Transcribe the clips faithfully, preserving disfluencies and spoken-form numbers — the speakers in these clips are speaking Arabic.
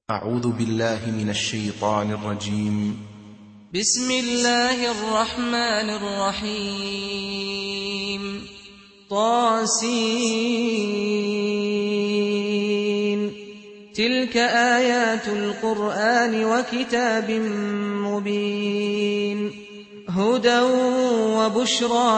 أعوذ بالله من الشيطان الرجيم. بسم الله الرحمن الرحيم. طاسين. تلك آيات القرآن وكتاب مبين، هدى وبشرى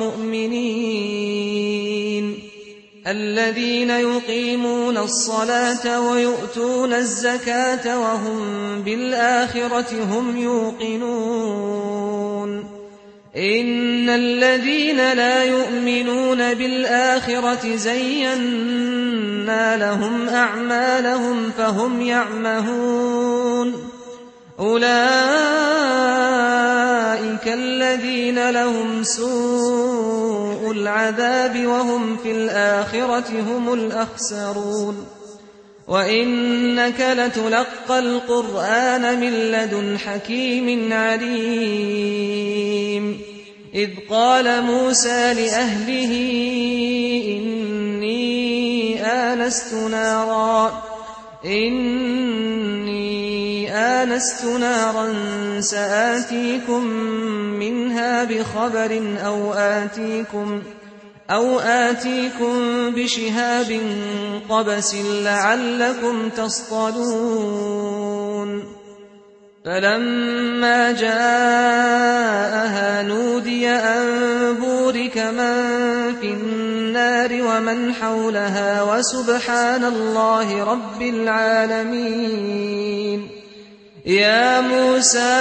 للمؤمنين الذين يقيمون الصلاة ويؤتون الزكاة وهم بالآخرة هم يوقنون. إن الذين لا يؤمنون بالآخرة زينا لهم أعمالهم فهم يعمهون. أولئك الذين لهم سوء العذاب وهم في الآخرة هم الأخسرون. وإنك لتلقى القرآن من لدن حكيم عليم. إذ قال موسى لأهله إني آنست نارا إني آنست نارا سآتيكم منها بخبر أو آتيكم أو آتيكم بشهاب قبس لعلكم تصطلون. فلما جاءها نودي أن بورك من في النار ومن حولها وسبحان الله رب العالمين. يا موسى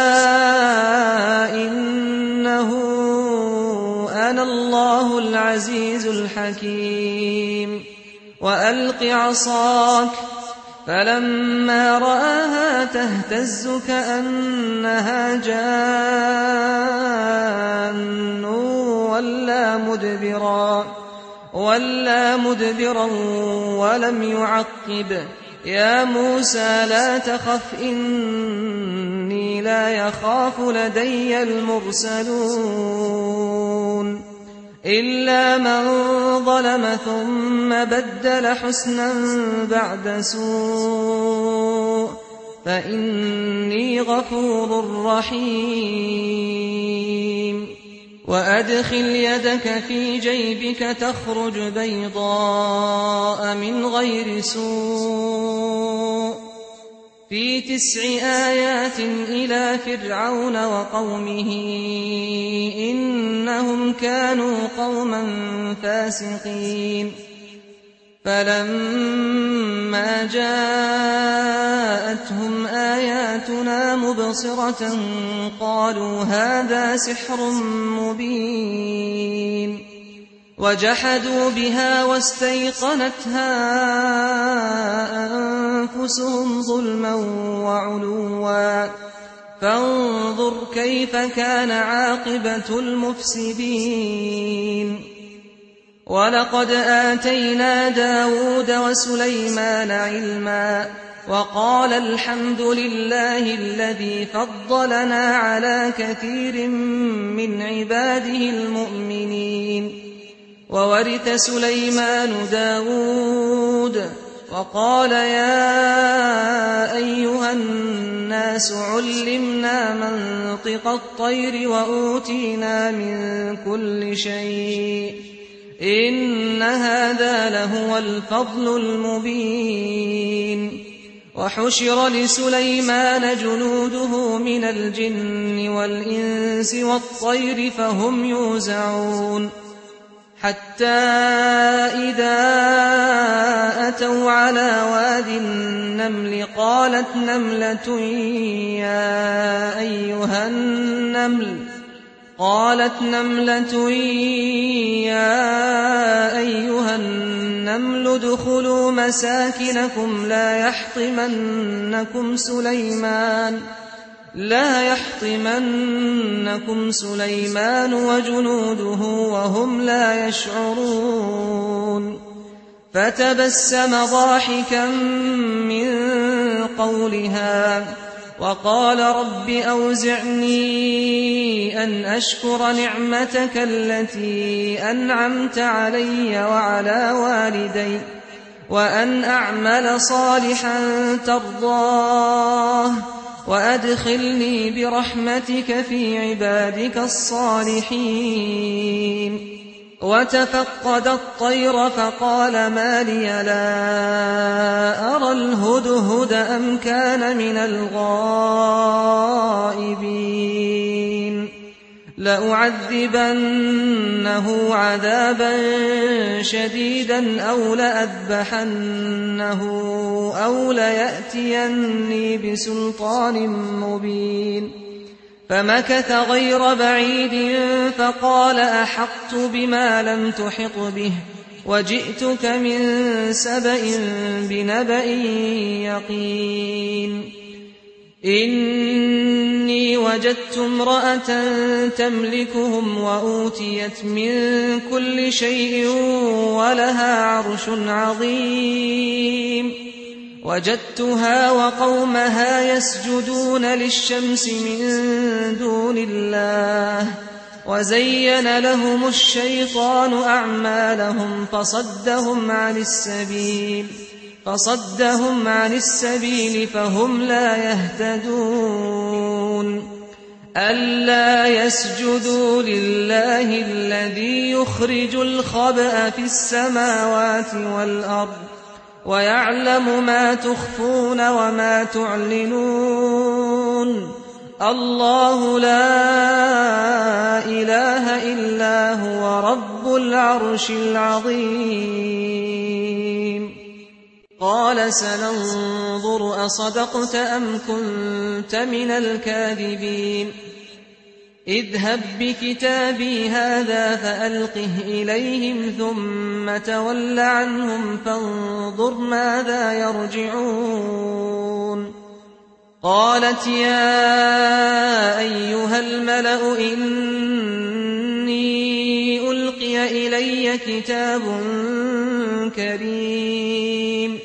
إنه أنا الله العزيز الحكيم. وألق عصاك. فلما رآها تهتز كأنها جان ولا مدبرا ولا مدبرا ولم يعقب. يا موسى لا تخف إني لا يخاف لدي المرسلون. إلا من ظلم ثم بدل حسنا بعد سوء فإني غفور رحيم. وأدخل يدك في جيبك تخرج بيضاء من غير سوء في تسع آيات إلى فرعون وقومه إنهم كانوا قوما فاسقين. فلما جاءتهم آياتنا مبصرة قالوا هذا سحر مبين. وجحدوا بها واستيقنتها أنفسهم ظلما وعلوا فانظر كيف كان عاقبة المفسدين. ولقد آتينا داود وسليمان علما وقال الحمد لله الذي فضلنا على كثير من عباده المؤمنين. وورث سليمان داود وقال يا أيها الناس علمنا منطق الطير وأوتينا من كل شيء إن هذا لهو الفضل المبين. وحشر لسليمان جنوده من الجن والإنس والطير فهم يوزعون. حتى إذا أتوا على واد النمل قالت نملة يا أيها النمل قالت نملة يا أيها النمل ادخلوا مساكنكم لا يحطمنكم سليمان لا يحطمنكم سليمان وجنوده وهم لا يشعرون. فتبسم ضاحكا من قولها وقال رب أوزعني أن أشكر نعمتك التي أنعمت علي وعلى والدي وأن أعمل صالحا ترضاه وأدخلني برحمتك في عبادك الصالحين. وتفقد الطير فقال ما لي لا أرى الهدهد أم كان من الغائبين لأعذبنه عذابا شديدا أو لأذبحنه أو ليأتيني بسلطان مبين. فمكث غير بعيد فقال أحطت بما لم تحط به وجئتك من سبأ بنبأ يقين. إني وجدت امرأة تملكهم وأوتيت من كل شيء ولها عرش عظيم. وجدتها وقومها يسجدون للشمس من دون الله وزين لهم الشيطان أعمالهم فصدهم عن السبيل فصدهم عن السبيل فهم لا يهتدون. ألا يسجدوا لله الذي يخرج الخبأ في السماوات والأرض ويعلم ما تخفون وما تعلنون. الله لا إله إلا هو رب العرش العظيم. قال سننظر أصدقت أم كنت من الكاذبين. اذهب بكتابي هذا فألقه إليهم ثم تول عنهم فانظر ماذا يرجعون. قالت يا أيها الملأ إني ألقي إلي كتاب كريم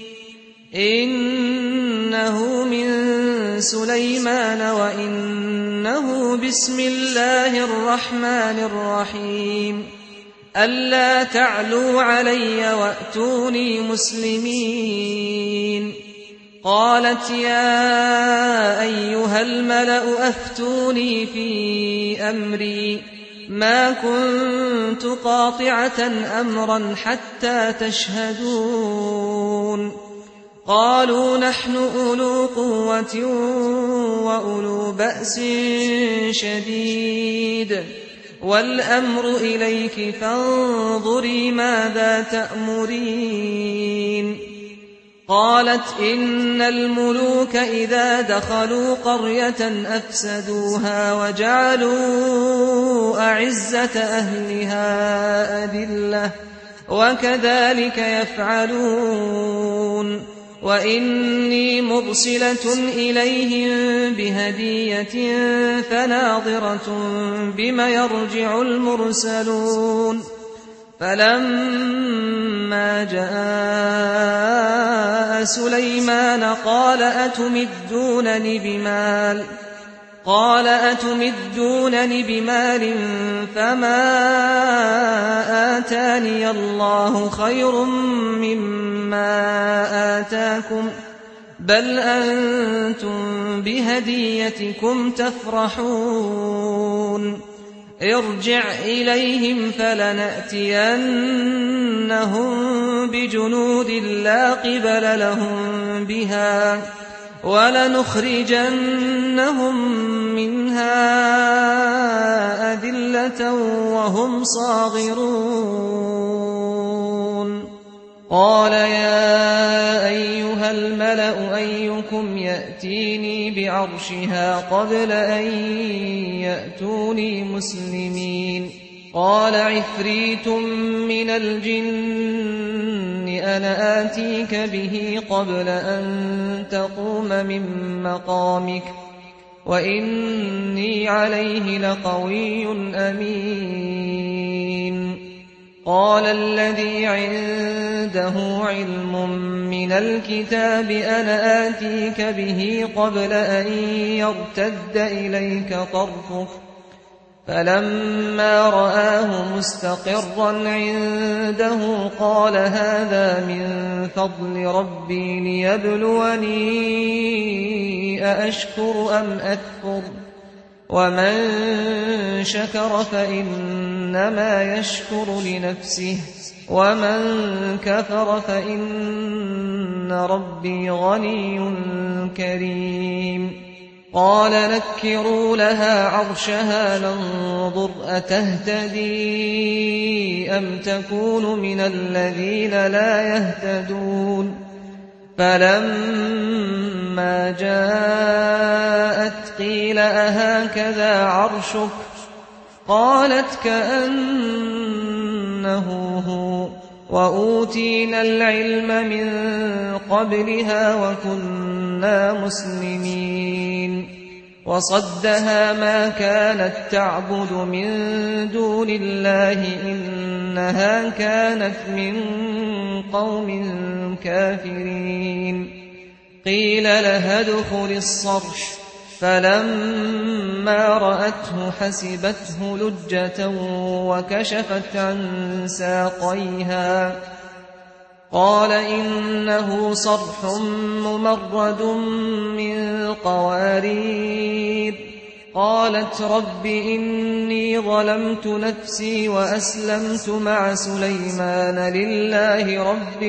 إنه من سليمان وإنه بسم الله الرحمن الرحيم. ألا تعلوا علي وأتوني مسلمين. قالت يا أيها الملأ أفتوني في أمري ما كنت قاطعة أمرا حتى تشهدون. قالوا نحن أولو قوة وأولو بأس شديد والأمر إليك فانظري ماذا تأمرين. قالت إن الملوك إذا دخلوا قرية أفسدوها وجعلوا أعزة أهلها أذلة وكذلك يفعلون. وإني مرسلة إليهم بهدية فناظرة بما يرجع المرسلون. فلما جاء سليمان قال أتمدونني بمال قال أتمدونني بمال فما آتاني الله خير مما آتاكم بل أنتم بهديتكم تفرحون. ارجع إليهم فلنأتينهم بجنود لا قبل لهم بها ولنخرجنهم منها أذلة وهم صاغرون. قال يا أيها الملأ أيكم يأتيني بعرشها قبل أن يأتوني مسلمين. قال عفريت من الجن أنا آتيك به قبل أن تقوم من مقامك وإني عليه لقوي أمين. قال الذي عنده علم من الكتاب أنا آتيك به قبل أن يرتد إليك طرفك فلما رآه مستقرا عنده قال هذا من فضل ربي ليبلوني أأشكر أم أكفر ومن شكر فإنما يشكر لنفسه ومن كفر فإن ربي غني كريم. قال نكروا لها عرشها ننظر أتهتدي أم تكون من الذين لا يهتدون. فلما جاءت قيل أهكذا عرشك قالت كأنه هو وأوتينا العلم من قبلها وكنا مسلمين. وصدها ما كانت تعبد من دون الله إنها كانت من قوم كافرين. قيل لها ادخل الصرح فلما رأته حسبته لجة وكشفت عن ساقيها قال إنه صرح ممرد من قوارير. قالت رب إني ظلمت نفسي وأسلمت مع سليمان لله رب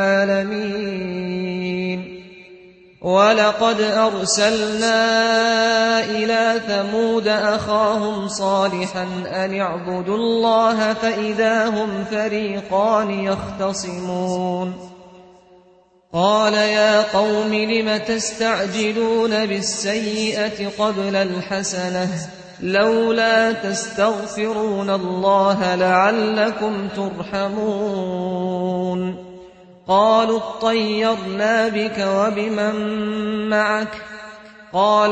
العالمين. ولقد أرسلنا إلى ثمود أخاهم صالحا أن اعبدوا الله فإذا هم فريقان يختصمون. قال يا قوم لم تستعجلون بالسيئة قبل الحسنة لولا تستغفرون الله لعلكم ترحمون. قالوا اطيرنا بك وبمن معك قال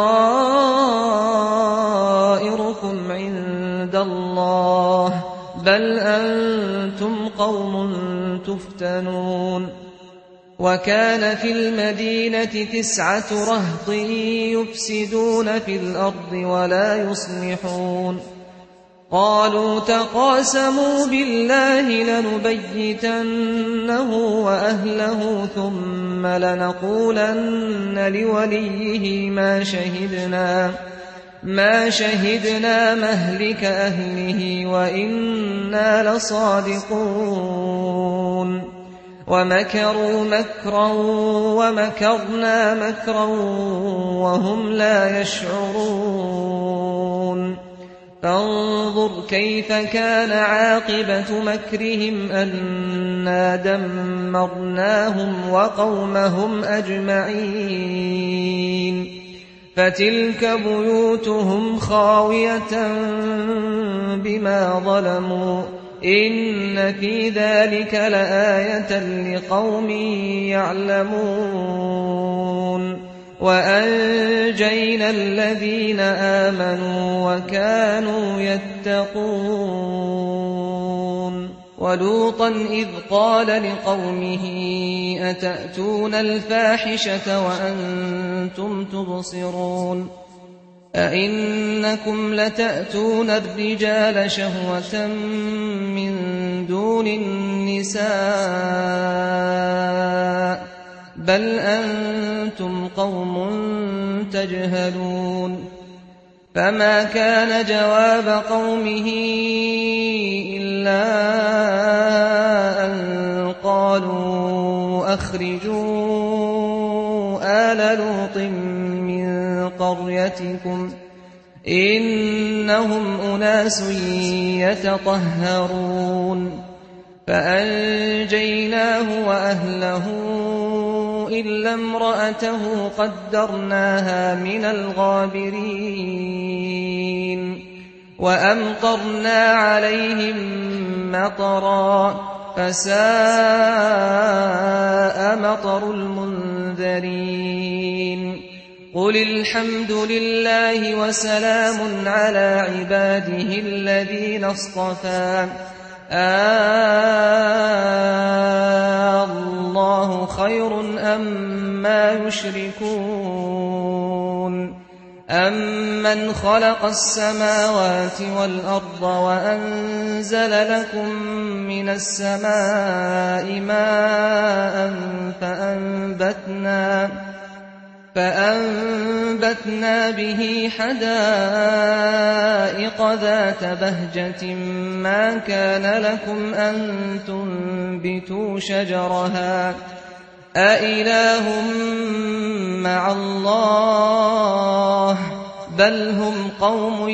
طائركم عند الله بل أنتم قوم تفتنون. وكان في المدينة تسعة رهط يفسدون في الأرض ولا يصلحون. قالوا تقاسموا بالله لنبيتنه وأهله ثم لنقولن لوليه ما شهدنا ما شهدنا مهلك أهله وإنا لصادقون. ومكروا مكرا ومكرنا مكرا وهم لا يشعرون. فانظر كيف كان عاقبة مكرهم أنا دمرناهم وقومهم أجمعين. فتلك بيوتهم خاوية بما ظلموا إن في ذلك لآية لقوم يعلمون. وأنجينا الذين آمنوا وكانوا يتقون. ولوطا إذ قال لقومه أتأتون الفاحشة وأنتم تبصرون أئنكم لتأتون الرجال شهوة من دون النساء بل أنتم قوم تجهلون. فما كان جواب قومه إلا أن قالوا أخرجوا آل لوط من قريتكم إنهم أناس يتطهرون. فأنجيناه وأهله إلا امرأته قدرناها من الغابرين. وأمطرنا عليهم مطرا فساء مطر المنذرين. قل الحمد لله وسلام على عباده الذين اصطفى الله خير أم ما يشركون. أَمَّنْ خَلَقَ السَّمَاوَاتِ وَالْأَرْضَ وَأَنزَلَ لَكُم مِّنَ السَّمَاءِ مَاءً فَأَنبَتْنَا فَأَنبَتْنَا بِهِ حَدَائِقَ ذَاتَ بَهْجَةٍ مَّا كَانَ لَكُمْ أَن تُنبِتُوا شَجَرَهَا أَإِلَٰهٌ مَّعَ اللَّهِ بَلْ هُمْ قَوْمٌ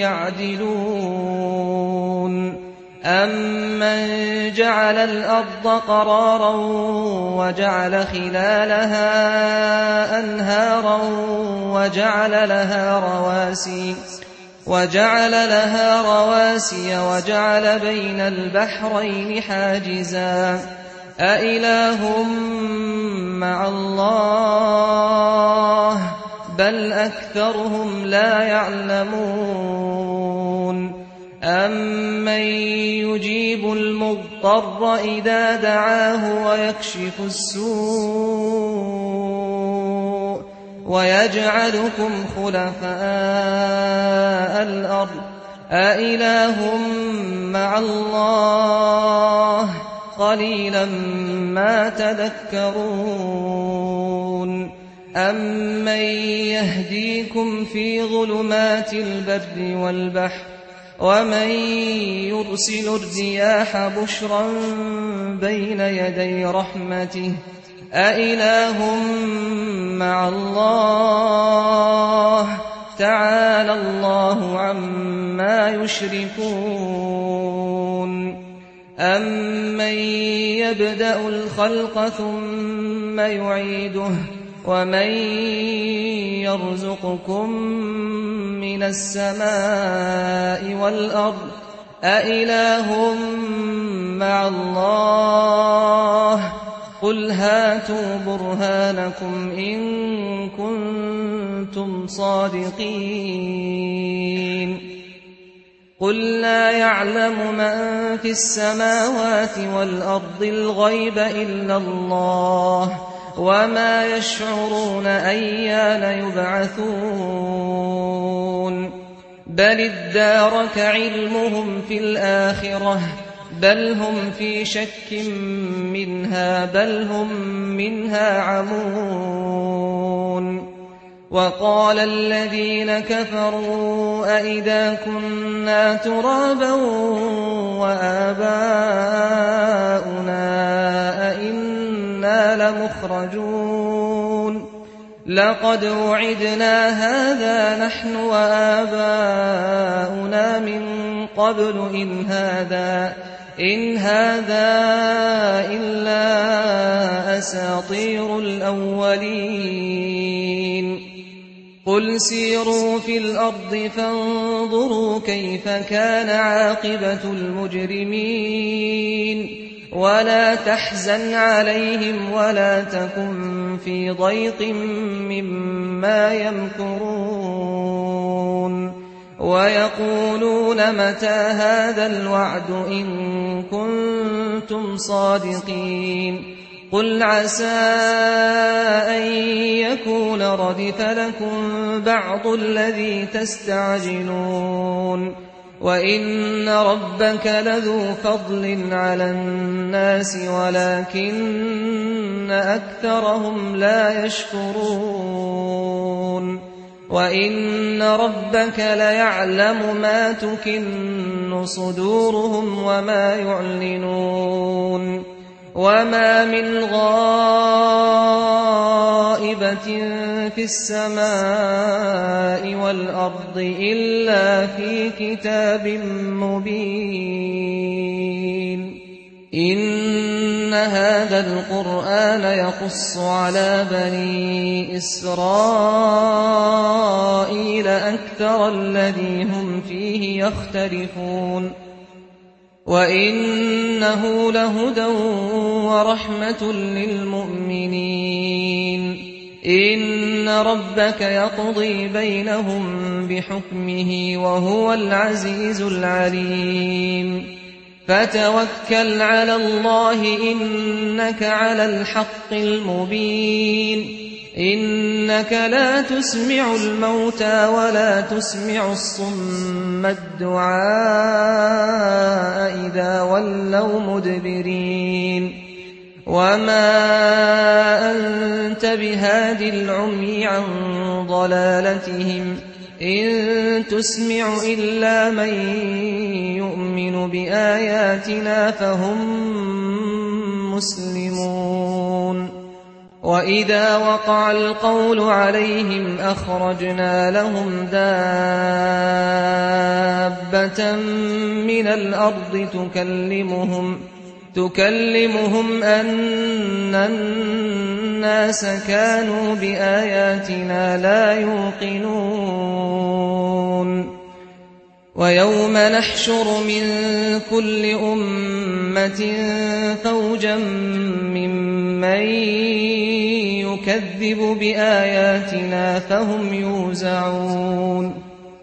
يَعْدِلُونَ أَمَّن جَعَلَ الْأَرْضَ قَرَارًا وَجَعَلَ خِلَالَهَا أَنْهَارًا وَجَعَلَ لَهَا رَوَاسِيَ وَجَعَلَ لَهَا رَوَاسِيَ وَجَعَلَ بَيْنَ الْبَحْرَيْنِ حَاجِزًا أَإِلَٰهٌ مَّعَ اللَّهِ بَلْ أَكْثَرُهُمْ لَا يَعْلَمُونَ أَمَّن يُجِيبُ الْمُضْطَرَّ إِذَا دَعَاهُ وَيَكْشِفُ السُّوءَ وَيَجْعَلُكُمْ خُلَفَاءَ الْأَرْضِ أَإِلَٰهٌ مَّعَ اللَّهِ قَلِيلًا مَّا تَذَكَّرُونَ أَمَّن يَهْدِيكُمْ فِي ظُلُمَاتِ الْبَرِّ وَالْبَحْرِ وَمَن يُرْسِلُ الرِّيَاحَ بُشْرًا بَيْنَ يَدَيْ رَحْمَتِهِ أَإِلَٰهٌ مَّعَ اللَّهِ تَعَالَى اللَّهُ عَمَّا يُشْرِكُونَ أَمَّن يَبْدَأُ الْخَلْقَ ثُمَّ يُعِيدُهُ وَمَن يَرْزُقُكُم مِّنَ السَّمَاءِ وَالْأَرْضِ أَإِلَٰهٌ مَّعَ اللَّهِ قُلْ هَاتُوا بُرْهَانَكُمْ إِن كُنتُمْ صَادِقِينَ قُل لَّا يَعْلَمُ مَن فِي السَّمَاوَاتِ وَالْأَرْضِ الْغَيْبَ إِلَّا اللَّهُ وَمَا يَشْعُرُونَ أَيَّانَ يُبْعَثُونَ بَلِ ادَّارَكَ عِلْمُهُمْ فِي الْآخِرَةِ بَلْ هُمْ فِي شَكٍّ مِّنْهَا بَلْ هُم مِّنْهَا عَمُونَ وَقَالَ الَّذِينَ كَفَرُوا أَإِذَا كُنَّا تُرَابًا وَآبَاؤُنَا أَإِنَّا لَمُخْرَجُونَ لَقَدْ وُعِدْنَا هَٰذَا نَحْنُ وَآبَاؤُنَا مِن قَبْلُ إِنْ هَٰذَا إِنْ هَٰذَا إِلَّا أَسَاطِيرُ الْأَوَّلِينَ قُلْ سِيرُوا فِي الْأَرْضِ فَانظُرُوا كَيْفَ كَانَ عَاقِبَةُ الْمُجْرِمِينَ وَلَا تَحْزَنْ عَلَيْهِمْ وَلَا تَكُن فِي ضَيْقٍ مِّمَّا يَمْكُرُونَ وَيَقُولُونَ مَتَىٰ هَٰذَا الْوَعْدُ إِن كُنتُمْ صَادِقِينَ قُلْ عَسَىٰ أَن يَكُونَ رَدِفَ لَكُم بَعْضُ الَّذِي تَسْتَعْجِلُونَ وَإِنَّ رَبَّكَ لَذُو فَضْلٍ عَلَى النَّاسِ وَلَٰكِنَّ أَكْثَرَهُمْ لَا يَشْكُرُونَ وَإِنَّ رَبَّكَ لَيَعْلَمُ مَا تُكِنُّ صُدُورُهُمْ وَمَا يُعْلِنُونَ وَمَا مِنْ غَائِبَةٍ فِي السَّمَاءِ وَالْأَرْضِ إِلَّا فِي كِتَابٍ مُّبِينٍ إِنَّ هَٰذَا الْقُرْآنَ يَقُصُّ عَلَىٰ بَنِي إِسْرَائِيلَ أَكْثَرَ الَّذِي هُمْ فِيهِ يَخْتَلِفُونَ وَإِنَّهُ لَهُدًى وَرَحْمَةٌ لِّلْمُؤْمِنِينَ إِنَّ رَبَّكَ يَقْضِي بَيْنَهُم بِحُكْمِهِ وَهُوَ الْعَزِيزُ الْعَلِيمُ فَتَوَكَّلْ عَلَى اللَّهِ إِنَّكَ عَلَى الْحَقِّ الْمُبِينِ إنك لا تسمع الموتى ولا تسمع الصم الدعاء إذا ولوا مدبرين وما أنت بهاد العمي عن ضلالتهم إن تسمع إلا من يؤمن بآياتنا فهم مسلمون وإذا وقع القول عليهم أخرجنا لهم دابة من الأرض تكلمهم تكلمهم أن الناس كانوا بآياتنا لا يوقنون ويوم نحشر من كل أمة فوجا ممن يكذب بآياتنا فهم يوزعون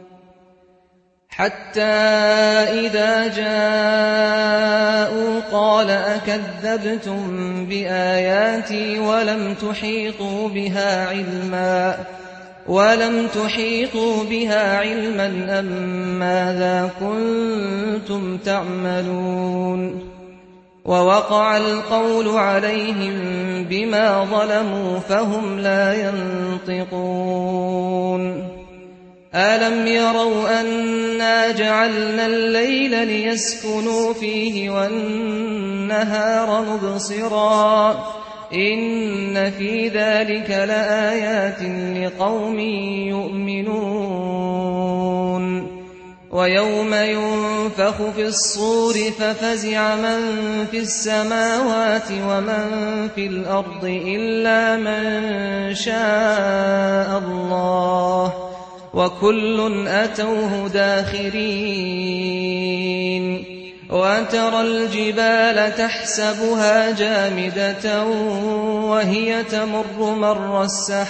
حتى إذا جاءوا قال أكذبتم بآياتي ولم تحيطوا بها علما ولم تحيطوا بها علما أم ماذا كنتم تعملون ووقع القول عليهم بما ظلموا فهم لا ينطقون ألم يروا أنا جعلنا الليل ليسكنوا فيه والنهار مبصرا إن في ذلك لآيات لقوم يؤمنون ويوم ينفخ في الصور ففزع من في السماوات ومن في الأرض إلا من شاء الله وكل أتوه داخرين وترى الجبال تحسبها جامدة وهي تمر مر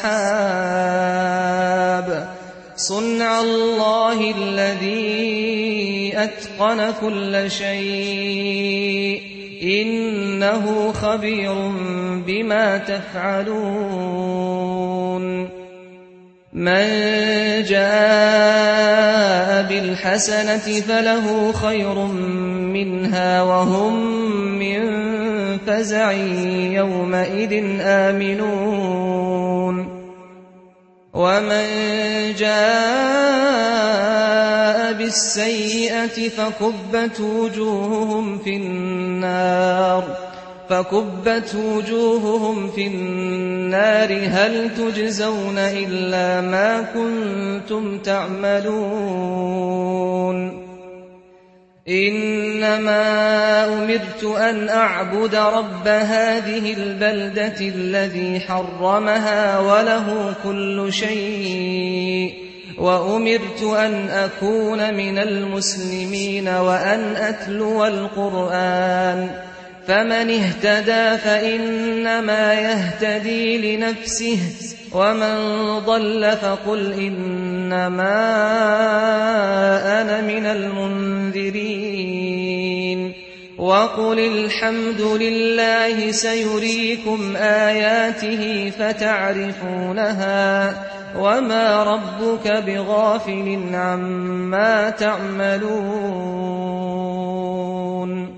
السحاب صنع الله الذي أتقن كل شيء إنه خبير بما تفعلون من جاء بالحسنة فله خير منها وهم من فزع يومئذ آمنون ومن جاء بالسيئة فكبت وجوههم في النار فكبت وجوههم في النار هل تجزون إلا ما كنتم تعملون إنما أمرت أن أعبد رب هذه البلدة الذي حرمها وله كل شيء وأمرت أن أكون من المسلمين وأن أتلو القرآن فمن اهتدى فإنما يهتدي لنفسه ومن ضل فقل إنما أنا من المنذرين وقل الحمد لله سيريكم آياته فتعرفونها وما ربك بغافل عما تعملون